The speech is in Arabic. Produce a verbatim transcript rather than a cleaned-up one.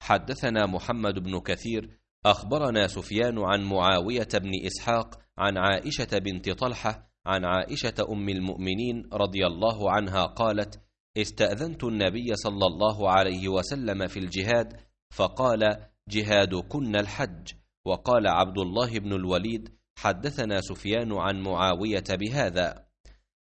حدثنا محمد بن كثير أخبرنا سفيان عن معاوية بن إسحاق عن عائشة بنت طلحة عن عائشة أم المؤمنين رضي الله عنها قالت: استأذنت النبي صلى الله عليه وسلم في الجهاد فقال: جهادكن الحج. وقال عبد الله بن الوليد: حدثنا سفيان عن معاوية بهذا.